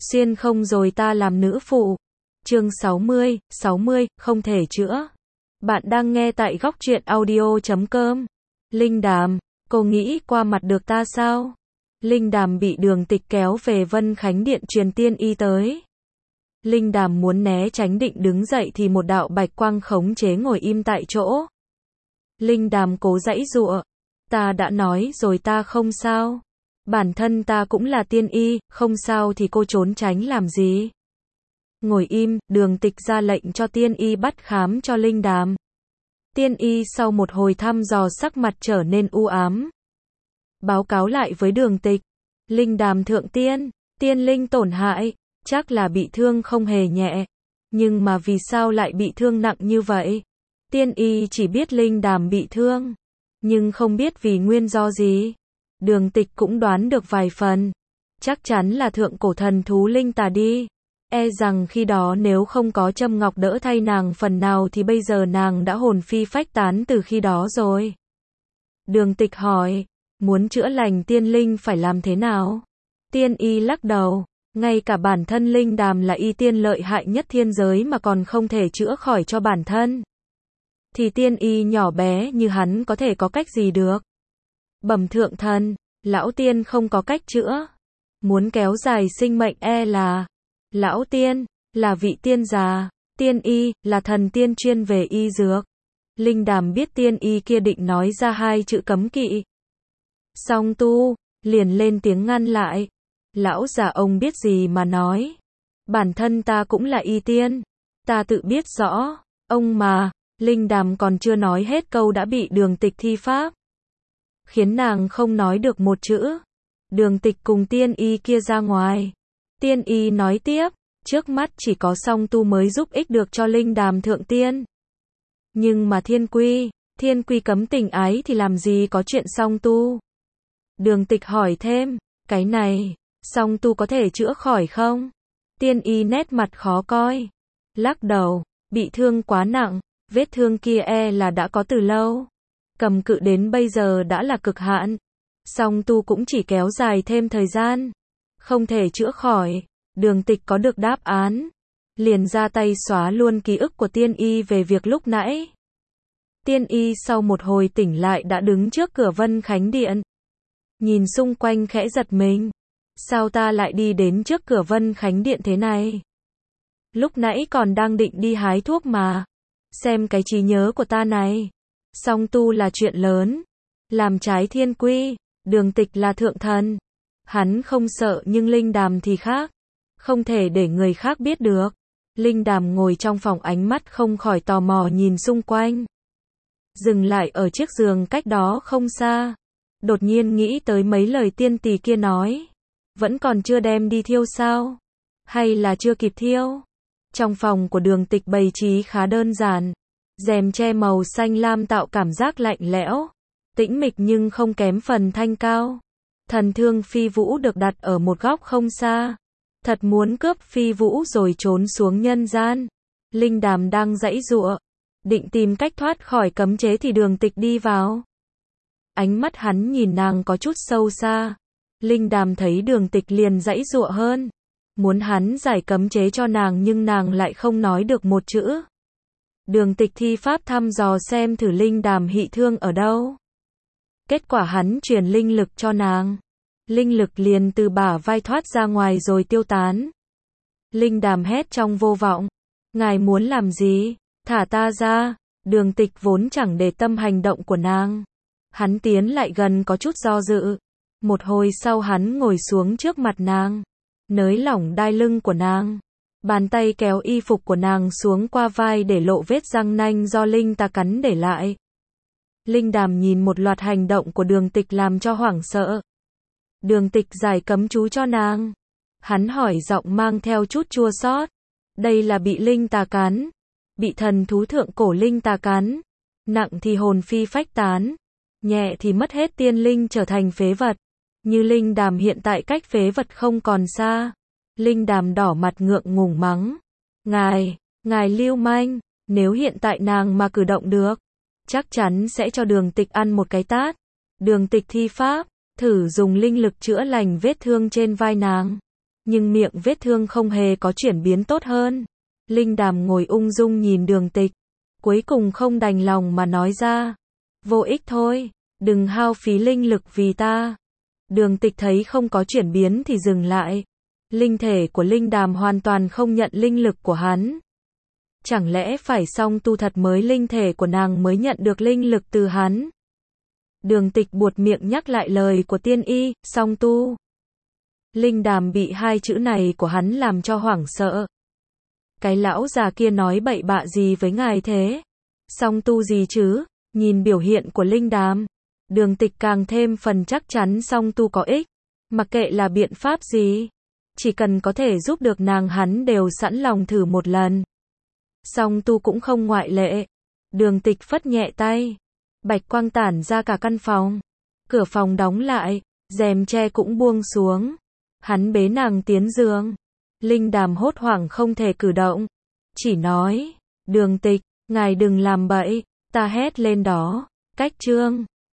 Xuyên không rồi ta làm nữ phụ. Chương 60, không thể chữa. Bạn đang nghe tại góc truyện audio.com. Linh Đàm, cô nghĩ qua mặt được ta sao? Linh Đàm bị Đường Tịch kéo về Vân Khánh Điện truyền tiên y tới. Linh Đàm muốn né tránh định đứng dậy thì một đạo bạch quang khống chế ngồi im tại chỗ. Linh Đàm cố giãy giụa. Ta đã nói rồi ta không sao. Bản thân ta cũng là tiên y, không sao thì cô trốn tránh làm gì? Ngồi im, Đường Tịch ra lệnh cho tiên y bắt khám cho Linh Đàm. Tiên y sau một hồi thăm dò sắc mặt trở nên u ám. Báo cáo lại với Đường Tịch. Linh Đàm thượng tiên, tiên linh tổn hại, chắc là bị thương không hề nhẹ. Nhưng mà vì sao lại bị thương nặng như vậy? Tiên y chỉ biết Linh Đàm bị thương, nhưng không biết vì nguyên do gì. Đường Tịch cũng đoán được vài phần. Chắc chắn là thượng cổ thần thú linh tà đi. E rằng khi đó nếu không có châm ngọc đỡ thay nàng phần nào thì bây giờ nàng đã hồn phi phách tán từ khi đó rồi. Đường Tịch hỏi, muốn chữa lành tiên linh phải làm thế nào? Tiên y lắc đầu, ngay cả bản thân Linh Đàm là y tiên lợi hại nhất thiên giới mà còn không thể chữa khỏi cho bản thân. Thì tiên y nhỏ bé như hắn có thể có cách gì được? Bẩm thượng thần, lão tiên không có cách chữa. Muốn kéo dài sinh mệnh là lão tiên, là vị tiên già. Tiên y, là thần tiên chuyên về y dược. Linh Đàm biết tiên y kia định nói ra hai chữ cấm kỵ. Song tu, liền lên tiếng ngăn lại. Lão già ông biết gì mà nói. Bản thân ta cũng là y tiên. Ta tự biết rõ. Ông mà, Linh Đàm còn chưa nói hết câu đã bị Đường Tịch thi pháp. Khiến nàng không nói được một chữ. Đường Tịch cùng tiên y kia ra ngoài. Tiên y nói tiếp, trước mắt chỉ có song tu mới giúp ích được cho Linh Đàm thượng tiên. Nhưng mà thiên quy cấm tình ái thì làm gì có chuyện song tu? Đường Tịch hỏi thêm, cái này, song tu có thể chữa khỏi không? Tiên y nét mặt khó coi. Lắc đầu, bị thương quá nặng, vết thương kia là đã có từ lâu. Cầm cự đến bây giờ đã là cực hạn. Song tu cũng chỉ kéo dài thêm thời gian. Không thể chữa khỏi. Đường Tịch có được đáp án. Liền ra tay xóa luôn ký ức của tiên y về việc lúc nãy. Tiên y sau một hồi tỉnh lại đã đứng trước cửa Vân Khánh Điện. Nhìn xung quanh khẽ giật mình. Sao ta lại đi đến trước cửa Vân Khánh Điện thế này? Lúc nãy còn đang định đi hái thuốc mà. Xem cái trí nhớ của ta này. Song tu là chuyện lớn. Làm trái thiên quy. Đường Tịch là thượng thần. Hắn không sợ nhưng Linh Đàm thì khác. Không thể để người khác biết được. Linh Đàm ngồi trong phòng ánh mắt không khỏi tò mò nhìn xung quanh. Dừng lại ở chiếc giường cách đó không xa. Đột nhiên nghĩ tới mấy lời tiên tỳ kia nói. Vẫn còn chưa đem đi thiêu sao? Hay là chưa kịp thiêu? Trong phòng của Đường Tịch bày trí khá đơn giản. Rèm che màu xanh lam tạo cảm giác lạnh lẽo. Tĩnh mịch nhưng không kém phần thanh cao. Thần thương phi vũ được đặt ở một góc không xa. Thật muốn cướp phi vũ rồi trốn xuống nhân gian. Linh Đàm đang giãy giụa, định tìm cách thoát khỏi cấm chế thì Đường Tịch đi vào. Ánh mắt hắn nhìn nàng có chút sâu xa. Linh Đàm thấy Đường Tịch liền giãy giụa hơn. Muốn hắn giải cấm chế cho nàng nhưng nàng lại không nói được một chữ. Đường Tịch thi pháp thăm dò xem thử Linh Đàm bị thương ở đâu. Kết quả hắn truyền linh lực cho nàng. Linh lực liền từ bả vai thoát ra ngoài rồi tiêu tán. Linh Đàm hét trong vô vọng. Ngài muốn làm gì? Thả ta ra. Đường Tịch vốn chẳng để tâm hành động của nàng. Hắn tiến lại gần có chút do dự. Một hồi sau hắn ngồi xuống trước mặt nàng. Nới lỏng đai lưng của nàng. Bàn tay kéo y phục của nàng xuống qua vai để lộ vết răng nanh do linh tà cắn để lại. Linh Đàm nhìn một loạt hành động của Đường Tịch làm cho hoảng sợ. Đường Tịch giải cấm chú cho nàng. Hắn hỏi giọng mang theo chút chua xót. Đây là bị linh tà cắn. Bị thần thú thượng cổ linh tà cắn. Nặng thì hồn phi phách tán. Nhẹ thì mất hết tiên linh trở thành phế vật. Như Linh Đàm hiện tại cách phế vật không còn xa. Linh Đàm đỏ mặt ngượng ngùng mắng. Ngài lưu manh. Nếu hiện tại nàng mà cử động được, chắc chắn sẽ cho Đường Tịch ăn một cái tát. Đường Tịch thi pháp, thử dùng linh lực chữa lành vết thương trên vai nàng. nhưng miệng vết thương không hề có chuyển biến tốt hơn. Linh Đàm ngồi ung dung nhìn Đường Tịch, cuối cùng không đành lòng mà nói ra. Vô ích thôi, đừng hao phí linh lực vì ta. Đường Tịch thấy không có chuyển biến thì dừng lại. Linh thể của Linh Đàm hoàn toàn không nhận linh lực của hắn. Chẳng lẽ phải song tu thật mới linh thể của nàng mới nhận được linh lực từ hắn? Đường Tịch buột miệng nhắc lại lời của tiên y, song tu. Linh Đàm bị hai chữ này của hắn làm cho hoảng sợ. Cái lão già kia nói bậy bạ gì với ngài thế? Song tu gì chứ? Nhìn biểu hiện của Linh Đàm, Đường Tịch càng thêm phần chắc chắn song tu có ích. Mặc kệ là biện pháp gì, chỉ cần có thể giúp được nàng hắn đều sẵn lòng thử một lần. Song tu cũng không ngoại lệ. Đường Tịch phất nhẹ tay, bạch quang tản ra cả căn phòng. Cửa phòng đóng lại, rèm tre cũng buông xuống. Hắn bế nàng tiến giường. Linh Đàm hốt hoảng không thể cử động, chỉ nói, Đường Tịch, ngài đừng làm bậy. Ta hét lên đó. Cách chương